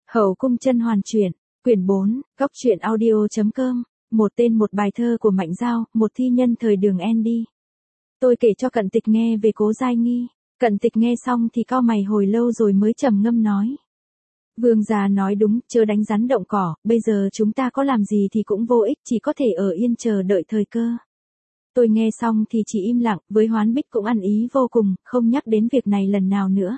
Hậu cung甄hoàn truyện, quyển 4, góc truyện audio.com, một tên một bài thơ của Mạnh Dao, một thi nhân thời đường Andy. Tôi kể cho Cận Tịch nghe về Cố Giai Nghi. Cận Tịch nghe xong thì cau mày hồi lâu rồi mới trầm ngâm nói. Vương gia nói đúng, chớ đánh rắn động cỏ, bây giờ chúng ta có làm gì thì cũng vô ích, chỉ có thể ở yên chờ đợi thời cơ. Tôi nghe xong thì chỉ im lặng, với Hoán Bích cũng ăn ý vô cùng, không nhắc đến việc này lần nào nữa.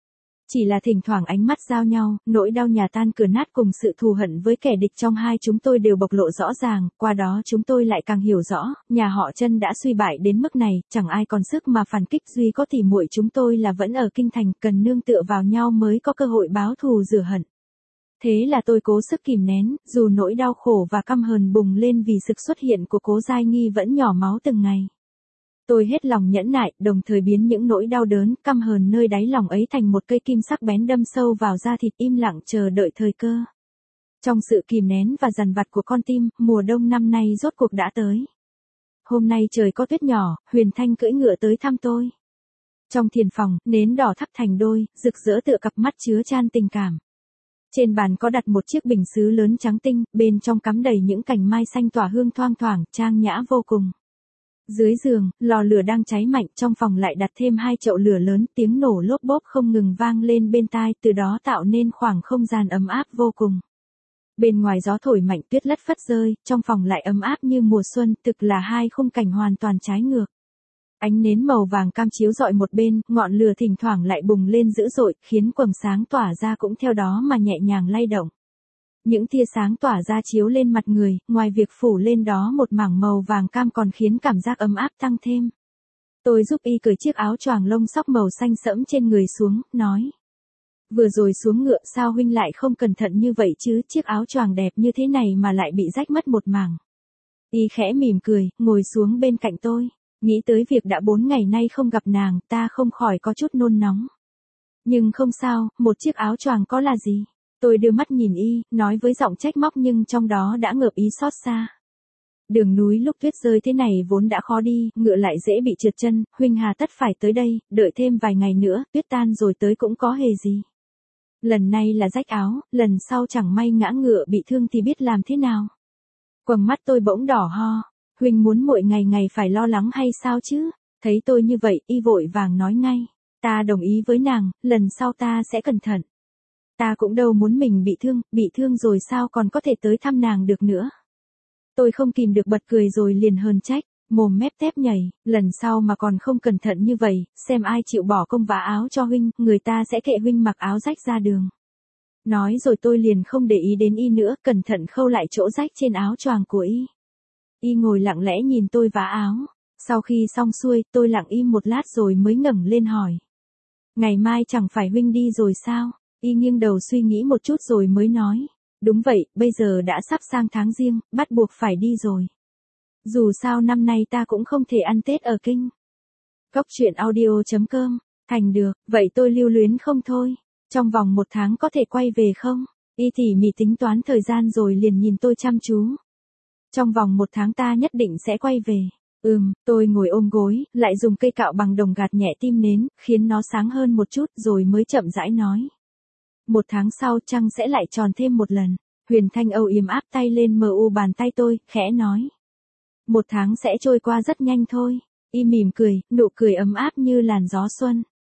Chỉ là thỉnh thoảng ánh mắt giao nhau, nỗi đau nhà tan cửa nát cùng sự thù hận với kẻ địch trong hai chúng tôi đều bộc lộ rõ ràng, qua đó chúng tôi lại càng hiểu rõ, nhà họ Chân đã suy bại đến mức này, chẳng ai còn sức mà phản kích, duy có tỉ muội chúng tôi là vẫn ở kinh thành, cần nương tựa vào nhau mới có cơ hội báo thù rửa hận. Thế là tôi cố sức kìm nén, dù nỗi đau khổ và căm hờn bùng lên vì sự xuất hiện của Cố Giai Nghi vẫn nhỏ máu từng ngày. Tôi hết lòng nhẫn nại, đồng thời biến những nỗi đau đớn, căm hờn nơi đáy lòng ấy thành một cây kim sắc bén đâm sâu vào da thịt, im lặng chờ đợi thời cơ. Trong sự kìm nén và dằn vặt của con tim, mùa đông năm nay rốt cuộc đã tới. Hôm nay trời có tuyết nhỏ, Huyền Thanh cưỡi ngựa tới thăm tôi. Trong thiền phòng, nến đỏ thắp thành đôi, rực rỡ tựa cặp mắt chứa chan tình cảm. Trên bàn có đặt một chiếc bình sứ lớn trắng tinh, bên trong cắm đầy những cành mai xanh tỏa hương thoang thoảng, trang nhã vô cùng. Dưới giường, lò lửa đang cháy mạnh, trong phòng lại đặt thêm 2 chậu lửa lớn, tiếng nổ lốp bốp không ngừng vang lên bên tai, từ đó tạo nên khoảng không gian ấm áp vô cùng. Bên ngoài gió thổi mạnh, tuyết lất phất rơi, trong phòng lại ấm áp như mùa xuân, thực là hai khung cảnh hoàn toàn trái ngược. Ánh nến màu vàng cam chiếu rọi một bên, ngọn lửa thỉnh thoảng lại bùng lên dữ dội, khiến quầng sáng tỏa ra cũng theo đó mà nhẹ nhàng lay động. Những tia sáng tỏa ra chiếu lên mặt người, ngoài việc phủ lên đó một mảng màu vàng cam còn khiến cảm giác ấm áp tăng thêm. Tôi giúp y cởi chiếc áo choàng lông sóc màu xanh sẫm trên người xuống, nói. Vừa rồi xuống ngựa sao huynh lại không cẩn thận như vậy chứ, chiếc áo choàng đẹp như thế này mà lại bị rách mất một mảng. Y khẽ mỉm cười, ngồi xuống bên cạnh tôi. Nghĩ tới việc đã 4 ngày nay không gặp nàng, ta không khỏi có chút nôn nóng. Nhưng không sao, một chiếc áo choàng có là gì? Tôi đưa mắt nhìn y, nói với giọng trách móc nhưng trong đó đã ngợp ý xót xa. Đường núi lúc tuyết rơi thế này vốn đã khó đi, ngựa lại dễ bị trượt chân, huynh hà tất phải tới đây, đợi thêm vài ngày nữa, tuyết tan rồi tới cũng có hề gì. Lần này là rách áo, lần sau chẳng may ngã ngựa bị thương thì biết làm thế nào. Quầng mắt tôi bỗng đỏ ho, huynh muốn muội ngày ngày phải lo lắng hay sao chứ? Thấy tôi như vậy, y vội vàng nói ngay, ta đồng ý với nàng, lần sau ta sẽ cẩn thận. Ta cũng đâu muốn mình bị thương rồi sao còn có thể tới thăm nàng được nữa. Tôi không kìm được bật cười rồi liền hờn trách, mồm mép tép nhảy, lần sau mà còn không cẩn thận như vậy, xem ai chịu bỏ công vá áo cho huynh, người ta sẽ kệ huynh mặc áo rách ra đường. Nói rồi tôi liền không để ý đến y nữa, cẩn thận khâu lại chỗ rách trên áo choàng của y. Y ngồi lặng lẽ nhìn tôi vá áo, sau khi xong xuôi, tôi lặng im một lát rồi mới ngẩng lên hỏi. Ngày mai chẳng phải huynh đi rồi sao? Y nghiêng đầu suy nghĩ một chút rồi mới nói. Đúng vậy, bây giờ đã sắp sang tháng Giêng, bắt buộc phải đi rồi. Dù sao năm nay ta cũng không thể ăn Tết ở kinh. Góc truyện audio.com, thành được, vậy tôi lưu luyến không thôi. Trong vòng 1 tháng có thể quay về không? Y tỉ mỉ tính toán thời gian rồi liền nhìn tôi chăm chú. Trong vòng 1 tháng ta nhất định sẽ quay về. Tôi ngồi ôm gối, lại dùng cây cạo bằng đồng gạt nhẹ tim nến, khiến nó sáng hơn một chút rồi mới chậm rãi nói. 1 tháng sau trăng sẽ lại tròn thêm một lần. Huyền Thanh âu yếm áp tay lên mờ u bàn tay tôi, khẽ nói. 1 tháng sẽ trôi qua rất nhanh thôi. Y mỉm cười, nụ cười ấm áp như làn gió xuân.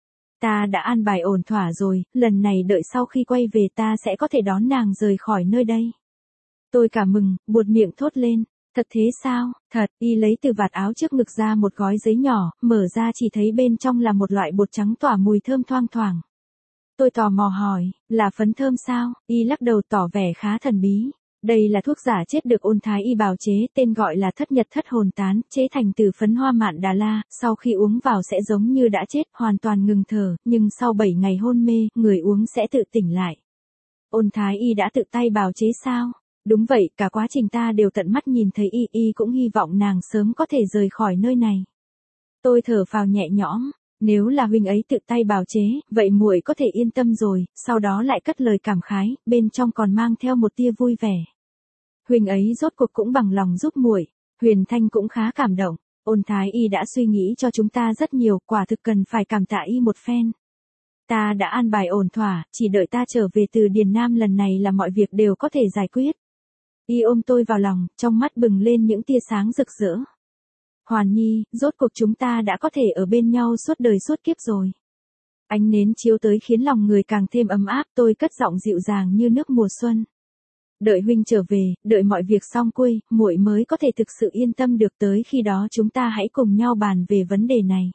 Ta đã an bài ổn thỏa rồi, lần này đợi sau khi quay về ta sẽ có thể đón nàng rời khỏi nơi đây. Tôi cảm mừng, buột miệng thốt lên. Thật thế sao? Thật. Y lấy từ vạt áo trước ngực ra một gói giấy nhỏ, mở ra chỉ thấy bên trong là một loại bột trắng tỏa mùi thơm thoang thoảng. Tôi tò mò hỏi, là phấn thơm sao? Y lắc đầu tỏ vẻ khá thần bí. Đây là thuốc giả chết được Ôn Thái Y bào chế, tên gọi là Thất Nhật Thất Hồn Tán, chế thành từ phấn hoa mạn Đà La, sau khi uống vào sẽ giống như đã chết, hoàn toàn ngừng thở, nhưng sau 7 ngày hôn mê, người uống sẽ tự tỉnh lại. Ôn Thái Y đã tự tay bào chế sao? Đúng vậy, cả quá trình ta đều tận mắt nhìn thấy y cũng hy vọng nàng sớm có thể rời khỏi nơi này. Tôi thở phào nhẹ nhõm. Nếu là huynh ấy tự tay bào chế, vậy muội có thể yên tâm rồi, sau đó lại cất lời cảm khái, bên trong còn mang theo một tia vui vẻ. Huynh ấy rốt cuộc cũng bằng lòng giúp muội. Huyền Thanh cũng khá cảm động. Ôn Thái Y đã suy nghĩ cho chúng ta rất nhiều, quả thực cần phải cảm tạ y một phen. Ta đã an bài ổn thỏa, chỉ đợi ta trở về từ Điền Nam lần này là mọi việc đều có thể giải quyết. Y ôm tôi vào lòng, trong mắt bừng lên những tia sáng rực rỡ. Hoàn Nhi, rốt cuộc chúng ta đã có thể ở bên nhau suốt đời suốt kiếp rồi. Ánh nến chiếu tới khiến lòng người càng thêm ấm áp, tôi cất giọng dịu dàng như nước mùa xuân. Đợi huynh trở về, đợi mọi việc xong xuôi, muội mới có thể thực sự yên tâm được, tới khi đó chúng ta hãy cùng nhau bàn về vấn đề này.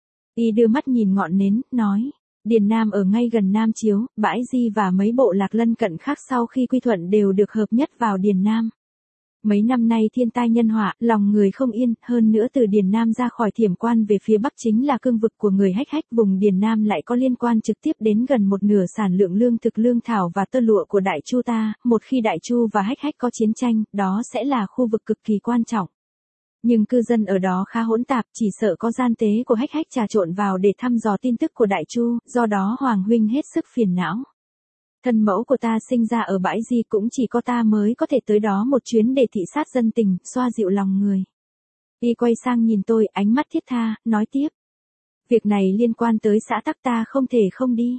Y đưa mắt nhìn ngọn nến, nói. Điền Nam ở ngay gần Nam Chiếu, Bãi Di và mấy bộ lạc lân cận khác sau khi quy thuận đều được hợp nhất vào Điền Nam. Mấy năm nay thiên tai nhân họa, lòng người không yên, hơn nữa từ Điền Nam ra khỏi Thiểm Quan về phía bắc chính là cương vực của người Hách Hách, vùng Điền Nam lại có liên quan trực tiếp đến gần một nửa sản lượng lương thực, lương thảo và tơ lụa của Đại Chu ta, một khi Đại Chu và Hách Hách có chiến tranh, đó sẽ là khu vực cực kỳ quan trọng. Nhưng cư dân ở đó khá hỗn tạp, chỉ sợ có gian tế của Hách Hách trà trộn vào để thăm dò tin tức của Đại Chu, do đó Hoàng huynh hết sức phiền não. Thân mẫu của ta sinh ra ở Bãi Di, cũng chỉ có ta mới có thể tới đó một chuyến để thị sát dân tình, xoa dịu lòng người. Y quay sang nhìn tôi, ánh mắt thiết tha, nói tiếp. Việc này liên quan tới xã tắc, ta không thể không đi.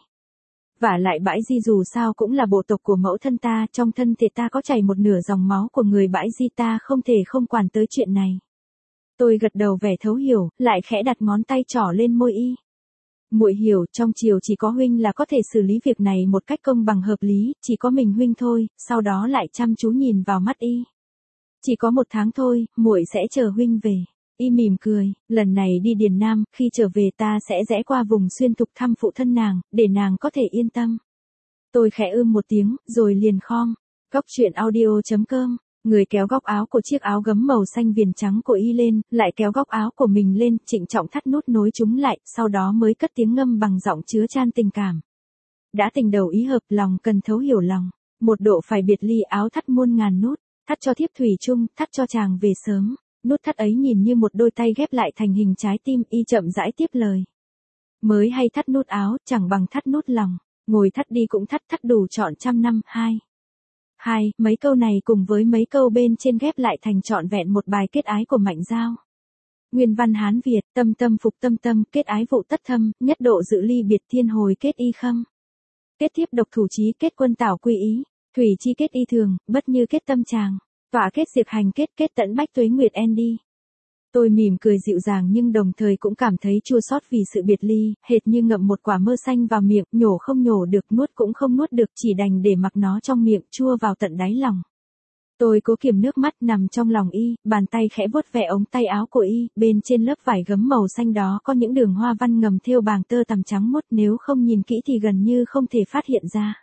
Vả lại Bãi Di dù sao cũng là bộ tộc của mẫu thân ta, trong thân thể ta có chảy một nửa dòng máu của người Bãi Di, ta không thể không quản tới chuyện này. Tôi gật đầu vẻ thấu hiểu, lại khẽ đặt ngón tay trỏ lên môi Y. Muội hiểu, trong triều chỉ có huynh là có thể xử lý việc này một cách công bằng hợp lý, chỉ có mình huynh thôi. Sau đó lại chăm chú nhìn vào mắt Y. Chỉ có 1 tháng thôi, muội sẽ chờ huynh về. Y mỉm cười, lần này đi Điền Nam, khi trở về ta sẽ rẽ qua vùng Xuyên Thục thăm phụ thân nàng, để nàng có thể yên tâm. Tôi khẽ một tiếng, rồi liền khom. Góc truyện audio.com. Người kéo góc áo của chiếc áo gấm màu xanh viền trắng của Y lên, lại kéo góc áo của mình lên, trịnh trọng thắt nút nối chúng lại, sau đó mới cất tiếng ngâm bằng giọng chứa chan tình cảm. Đã tình đầu ý hợp, lòng cần thấu hiểu lòng. Một độ phải biệt ly, áo thắt muôn ngàn nút, thắt cho thiếp thủy chung, thắt cho chàng về sớm. Nút thắt ấy nhìn như một đôi tay ghép lại thành hình trái tim. Y chậm rãi tiếp lời. Mới hay thắt nút áo, chẳng bằng thắt nút lòng. Ngồi thắt đi cũng thắt, thắt đủ trọn 100 năm. Mấy câu này cùng với mấy câu bên trên ghép lại thành trọn vẹn một bài kết ái của Mạnh Dao. Nguyên văn Hán Việt, tâm tâm phục tâm tâm, kết ái vụ tất thâm, nhất độ dự ly biệt thiên hồi kết y khâm. Kết thiếp độc thủ chí, kết quân tảo quy ý, thủy chi kết y thường, bất như kết tâm tràng, tọa kết diệt hành kết, kết tận bách tuế nguyệt en đi. Tôi mỉm cười dịu dàng nhưng đồng thời cũng cảm thấy chua xót vì sự biệt ly, hệt như ngậm một quả mơ xanh vào miệng, nhổ không nhổ được, nuốt cũng không nuốt được, chỉ đành để mặc nó trong miệng, chua vào tận đáy lòng. Tôi cố kiềm nước mắt nằm trong lòng Y, bàn tay khẽ vuốt ve ống tay áo của Y, bên trên lớp vải gấm màu xanh đó có những đường hoa văn ngầm thêu bàng tơ tằm trắng muốt, nếu không nhìn kỹ thì gần như không thể phát hiện ra.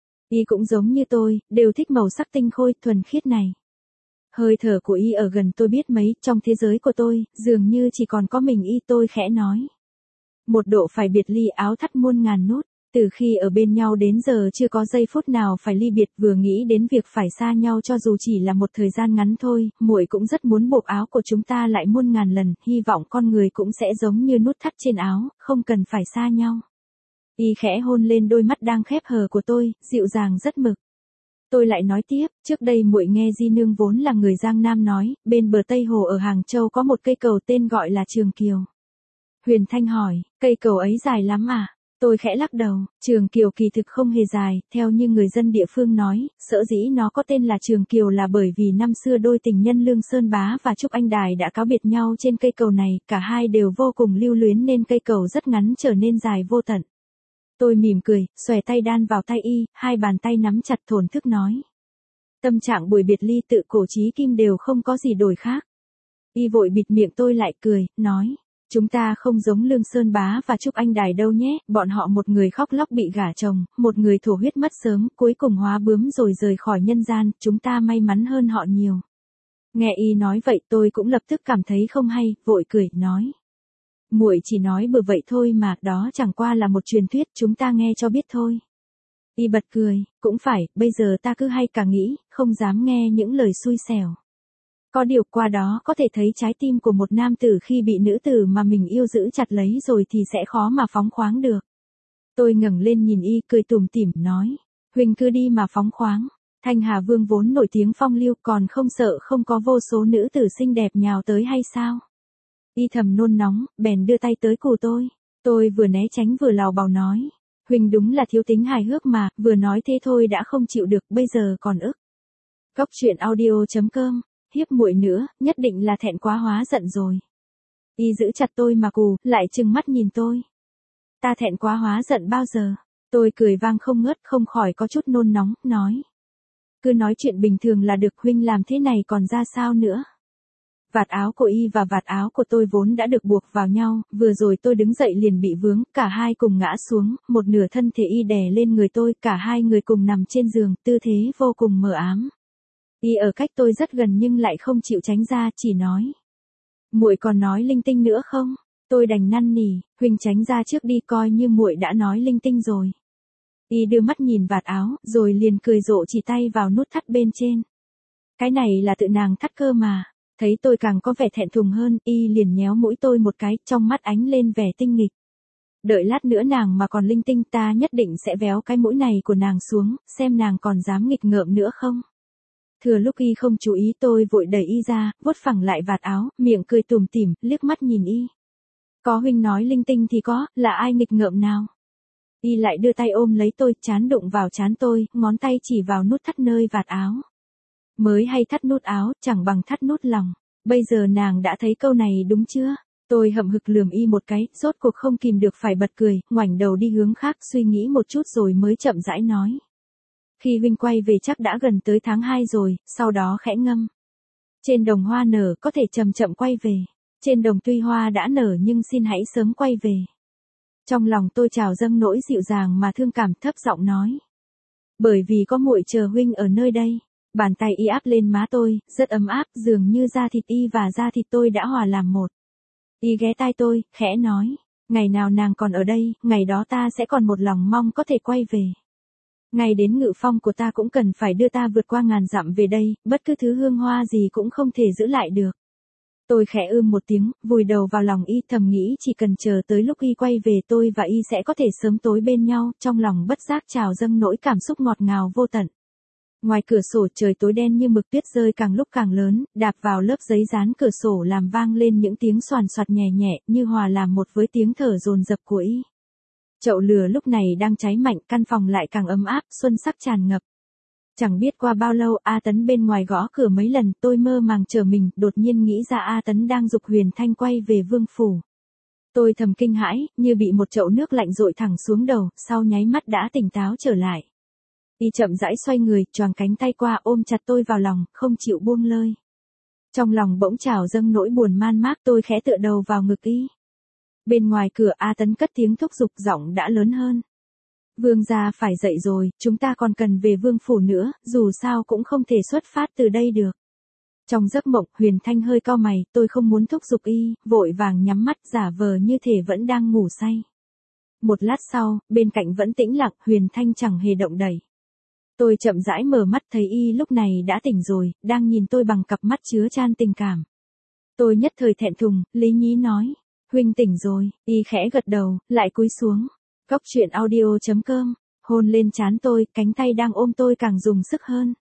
Y cũng giống như tôi, đều thích màu sắc tinh khôi, thuần khiết này. Hơi thở của Y ở gần tôi biết mấy, trong thế giới của tôi, dường như chỉ còn có mình Y. Tôi khẽ nói. Một độ phải biệt ly, áo thắt muôn ngàn nút. Từ khi ở bên nhau đến giờ chưa có giây phút nào phải ly biệt, vừa nghĩ đến việc phải xa nhau cho dù chỉ là một thời gian ngắn thôi, muội cũng rất muốn buộc áo của chúng ta lại muôn ngàn lần, hy vọng con người cũng sẽ giống như nút thắt trên áo, không cần phải xa nhau. Y khẽ hôn lên đôi mắt đang khép hờ của tôi, dịu dàng rất mực. Tôi lại nói tiếp, trước đây muội nghe Di nương vốn là người Giang Nam nói, bên bờ Tây Hồ ở Hàng Châu có một cây cầu tên gọi là Trường Kiều. Huyền Thanh hỏi, cây cầu ấy dài lắm à? Tôi khẽ lắc đầu, Trường Kiều kỳ thực không hề dài, theo như người dân địa phương nói, sở dĩ nó có tên là Trường Kiều là bởi vì năm xưa đôi tình nhân Lương Sơn Bá và Trúc Anh Đài đã cáo biệt nhau trên cây cầu này, cả hai đều vô cùng lưu luyến nên cây cầu rất ngắn trở nên dài vô tận. Tôi mỉm cười, xòe tay đan vào tay Y, hai bàn tay nắm chặt thổn thức nói. Tâm trạng buổi biệt ly tự cổ chí kim đều không có gì đổi khác. Y vội bịt miệng tôi lại cười, nói. Chúng ta không giống Lương Sơn Bá và Trúc Anh Đài đâu nhé, bọn họ một người khóc lóc bị gả chồng, một người thổ huyết mất sớm, cuối cùng hóa bướm rồi rời khỏi nhân gian, chúng ta may mắn hơn họ nhiều. Nghe Y nói vậy tôi cũng lập tức cảm thấy không hay, vội cười, nói. Muội chỉ nói bừa vậy thôi mà, đó chẳng qua là một truyền thuyết, chúng ta nghe cho biết thôi. Y bật cười, cũng phải, bây giờ ta cứ hay cả nghĩ, không dám nghe những lời xui xẻo. Có điều qua đó có thể thấy trái tim của một nam tử khi bị nữ tử mà mình yêu giữ chặt lấy rồi thì sẽ khó mà phóng khoáng được. Tôi ngẩng lên nhìn Y cười tủm tỉm nói, huynh cứ đi mà phóng khoáng. Thanh Hà Vương vốn nổi tiếng phong lưu còn không sợ không có vô số nữ tử xinh đẹp nhào tới hay sao? Y thầm nôn nóng, bèn đưa tay tới cù tôi. Tôi vừa né tránh vừa lào bào nói. Huynh đúng là thiếu tính hài hước mà, vừa nói thế thôi đã không chịu được, bây giờ còn ức. Cóc truyện audio.com, hiếp muội nữa, nhất định là thẹn quá hóa giận rồi. Y giữ chặt tôi mà cù, lại trừng mắt nhìn tôi. Ta thẹn quá hóa giận bao giờ? Tôi cười vang không ngớt, không khỏi có chút nôn nóng, nói. Cứ nói chuyện bình thường là được, huynh làm thế này còn ra sao nữa? Vạt áo của y và vạt áo của tôi vốn đã được buộc vào nhau, vừa rồi tôi đứng dậy liền bị vướng, cả hai cùng ngã xuống, một nửa thân thể y đè lên người tôi, cả hai người cùng nằm trên giường, tư thế vô cùng mờ ám. Y ở cách tôi rất gần nhưng lại không chịu tránh ra, chỉ nói. Muội còn nói linh tinh nữa không? Tôi đành năn nỉ, huynh tránh ra trước đi, coi như muội đã nói linh tinh rồi. Y đưa mắt nhìn vạt áo, rồi liền cười rộ chỉ tay vào nút thắt bên trên. Cái này là tự nàng thắt cơ mà. Thấy tôi càng có vẻ thẹn thùng hơn, y liền nhéo mũi tôi một cái, trong mắt ánh lên vẻ tinh nghịch. Đợi lát nữa nàng mà còn linh tinh, ta nhất định sẽ véo cái mũi này của nàng xuống, xem nàng còn dám nghịch ngợm nữa không. Thừa lúc y không chú ý, tôi vội đẩy y ra, vuốt phẳng lại vạt áo, miệng cười tủm tỉm, liếc mắt nhìn y. Có huynh nói linh tinh thì có, là ai nghịch ngợm nào? Y lại đưa tay ôm lấy tôi, trán đụng vào trán tôi, ngón tay chỉ vào nút thắt nơi vạt áo. Mới hay thắt nút áo, chẳng bằng thắt nút lòng. Bây giờ nàng đã thấy câu này đúng chưa? Tôi hậm hực lườm y một cái, rốt cuộc không kìm được phải bật cười, ngoảnh đầu đi hướng khác, suy nghĩ một chút rồi mới chậm rãi nói. Khi huynh quay về chắc đã gần tới tháng 2 rồi, sau đó khẽ ngâm. Trên đồng hoa nở, có thể chậm chậm quay về. Trên đồng tuy hoa đã nở nhưng xin hãy sớm quay về. Trong lòng tôi trào dâng nỗi dịu dàng mà thương cảm, thấp giọng nói. Bởi vì có muội chờ huynh ở nơi đây. Bàn tay y áp lên má tôi, rất ấm áp, dường như da thịt y và da thịt tôi đã hòa làm một. Y ghé tai tôi, khẽ nói, ngày nào nàng còn ở đây, ngày đó ta sẽ còn một lòng mong có thể quay về. Ngày đến Ngự Phong của ta cũng cần phải đưa ta vượt qua ngàn dặm về đây, bất cứ thứ hương hoa gì cũng không thể giữ lại được. Tôi khẽ một tiếng, vùi đầu vào lòng y, thầm nghĩ chỉ cần chờ tới lúc y quay về tôi và y sẽ có thể sớm tối bên nhau, trong lòng bất giác trào dâng nỗi cảm xúc ngọt ngào vô tận. Ngoài cửa sổ trời tối đen như mực, tuyết rơi càng lúc càng lớn, đạp vào lớp giấy dán cửa sổ làm vang lên những tiếng xoàn xoạt nhẹ nhẹ, như hòa làm một với tiếng thở dồn dập của y. Chậu lửa lúc này đang cháy mạnh, căn phòng lại càng ấm áp, xuân sắc tràn ngập. Chẳng biết qua bao lâu, A Tấn bên ngoài gõ cửa mấy lần, tôi mơ màng trở mình, đột nhiên nghĩ ra A Tấn đang giục Huyền Thanh quay về vương phủ. Tôi thầm kinh hãi, như bị một chậu nước lạnh dội thẳng xuống đầu, sau nháy mắt đã tỉnh táo trở lại. Y chậm rãi xoay người, choàng cánh tay qua ôm chặt tôi vào lòng, không chịu buông lơi. Trong lòng bỗng trào dâng nỗi buồn man mác, tôi khẽ tựa đầu vào ngực y. Bên ngoài cửa A Tấn cất tiếng thúc giục, giọng đã lớn hơn. Vương gia phải dậy rồi, chúng ta còn cần về vương phủ nữa, dù sao cũng không thể xuất phát từ đây được. Trong giấc mộng, Huyền Thanh hơi cau mày, tôi không muốn thúc giục y, vội vàng nhắm mắt giả vờ như thể vẫn đang ngủ say. Một lát sau, bên cạnh vẫn tĩnh lặng, Huyền Thanh chẳng hề động đậy. Tôi chậm rãi mở mắt thấy y lúc này đã tỉnh rồi, đang nhìn tôi bằng cặp mắt chứa chan tình cảm. Tôi nhất thời thẹn thùng, lý nhí nói, huynh tỉnh rồi, y khẽ gật đầu, lại cúi xuống. Cóc truyện audio.com, hôn lên trán tôi, cánh tay đang ôm tôi càng dùng sức hơn.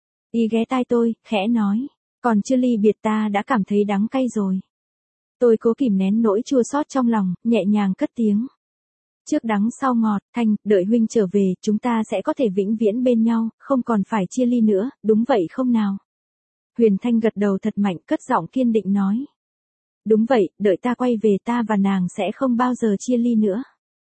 Y ghé tai tôi, khẽ nói, còn chưa ly biệt ta đã cảm thấy đắng cay rồi. Tôi cố kìm nén nỗi chua xót trong lòng, nhẹ nhàng cất tiếng. Trước đắng sau ngọt, Thanh, đợi huynh trở về, chúng ta sẽ có thể vĩnh viễn bên nhau, không còn phải chia ly nữa, đúng vậy không nào? Huyền Thanh gật đầu thật mạnh, cất giọng kiên định nói. Đúng vậy, đợi ta quay về ta và nàng sẽ không bao giờ chia ly nữa.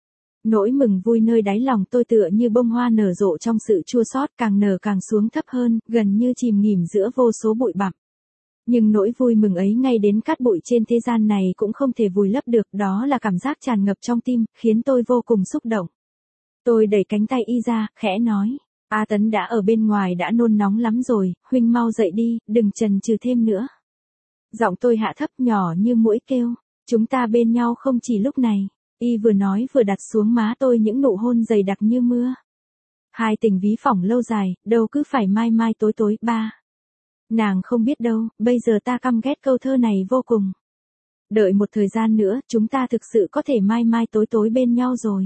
Nỗi mừng vui nơi đáy lòng tôi tựa như bông hoa nở rộ trong sự chua xót, càng nở càng xuống thấp hơn, gần như chìm nghỉm giữa vô số bụi bặm. Nhưng nỗi vui mừng ấy ngay đến cát bụi trên thế gian này cũng không thể vùi lấp được, đó là cảm giác tràn ngập trong tim, khiến tôi vô cùng xúc động. Tôi đẩy cánh tay y ra, khẽ nói, A Tấn đã ở bên ngoài đã nôn nóng lắm rồi, huynh mau dậy đi, đừng chần chừ thêm nữa. Giọng tôi hạ thấp nhỏ như muỗi kêu, chúng ta bên nhau không chỉ lúc này. Y vừa nói vừa đặt xuống má tôi những nụ hôn dày đặc như mưa. Hai tình ví phỏng lâu dài, đâu cứ phải mai mai tối tối, ba. Nàng không biết đâu, bây giờ ta căm ghét câu thơ này vô cùng. Đợi một thời gian nữa, chúng ta thực sự có thể mai mai tối tối bên nhau rồi.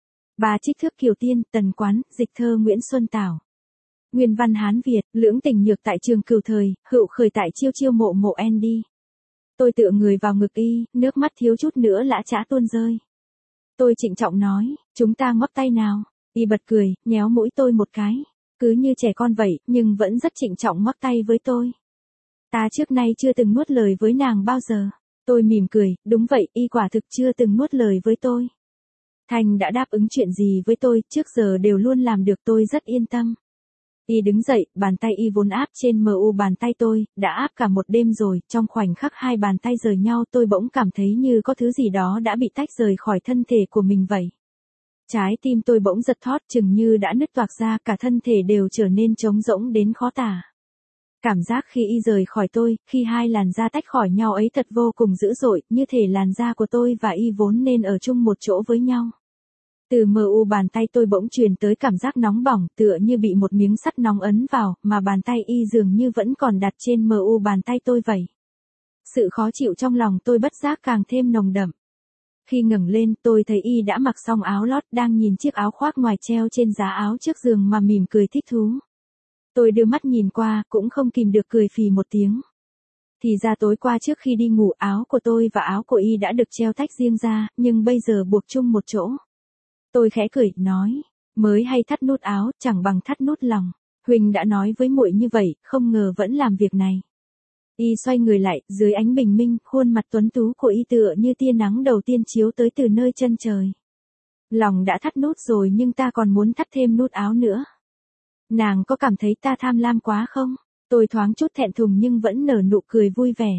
Bà trích thước Kiều Tiên, Tần Quán, dịch thơ Nguyễn Xuân Tảo. Nguyên văn Hán Việt, lưỡng tình nhược tại trường Cửu Thời, hữu khởi tại chiêu chiêu mộ mộ Andy. Tôi tựa người vào ngực y, nước mắt thiếu chút nữa lã chã tuôn rơi. Tôi trịnh trọng nói, chúng ta ngoắc tay nào. Y bật cười, nhéo mũi tôi một cái. Cứ như trẻ con vậy, nhưng vẫn rất trịnh trọng ngoắc tay với tôi. Ta trước nay chưa từng nuốt lời với nàng bao giờ. Tôi mỉm cười, đúng vậy, y quả thực chưa từng nuốt lời với tôi. Thành đã đáp ứng chuyện gì với tôi, trước giờ đều luôn làm được, tôi rất yên tâm. Y đứng dậy, bàn tay y vốn áp trên bàn tay tôi, đã áp cả một đêm rồi, trong khoảnh khắc hai bàn tay rời nhau tôi bỗng cảm thấy như có thứ gì đó đã bị tách rời khỏi thân thể của mình vậy. Trái tim tôi bỗng giật thót, chừng như đã nứt toạc ra, cả thân thể đều trở nên trống rỗng đến khó tả. Cảm giác khi y rời khỏi tôi, khi hai làn da tách khỏi nhau ấy thật vô cùng dữ dội, như thể làn da của tôi và y vốn nên ở chung một chỗ với nhau. Từ bàn tay tôi bỗng truyền tới cảm giác nóng bỏng, tựa như bị một miếng sắt nóng ấn vào, mà bàn tay y dường như vẫn còn đặt trên bàn tay tôi vậy. Sự khó chịu trong lòng tôi bất giác càng thêm nồng đậm. Khi ngẩng lên, tôi thấy y đã mặc xong áo lót, đang nhìn chiếc áo khoác ngoài treo trên giá áo trước giường mà mỉm cười thích thú. Tôi đưa mắt nhìn qua, cũng không kìm được cười phì một tiếng. Thì ra tối qua trước khi đi ngủ, áo của tôi và áo của y đã được treo tách riêng ra, nhưng bây giờ buộc chung một chỗ. Tôi khẽ cười, nói, mới hay thắt nút áo, chẳng bằng thắt nút lòng. Huynh đã nói với muội như vậy, không ngờ vẫn làm việc này. Y xoay người lại, dưới ánh bình minh, khuôn mặt tuấn tú của y tựa như tia nắng đầu tiên chiếu tới từ nơi chân trời. Lòng đã thắt nút rồi nhưng ta còn muốn thắt thêm nút áo nữa. Nàng có cảm thấy ta tham lam quá không? Tôi thoáng chút thẹn thùng nhưng vẫn nở nụ cười vui vẻ.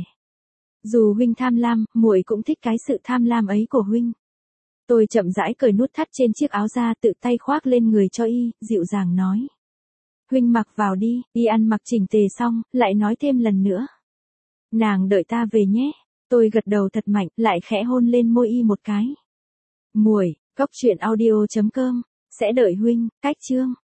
Dù huynh tham lam, muội cũng thích cái sự tham lam ấy của huynh. Tôi chậm rãi cởi nút thắt trên chiếc áo ra, tự tay khoác lên người cho y, dịu dàng nói. Huynh mặc vào đi. Y ăn mặc chỉnh tề xong, lại nói thêm lần nữa. Nàng đợi ta về nhé. Tôi gật đầu thật mạnh, lại khẽ hôn lên môi y một cái. Muội, cốc truyện audio.com, sẽ đợi huynh, cách chương.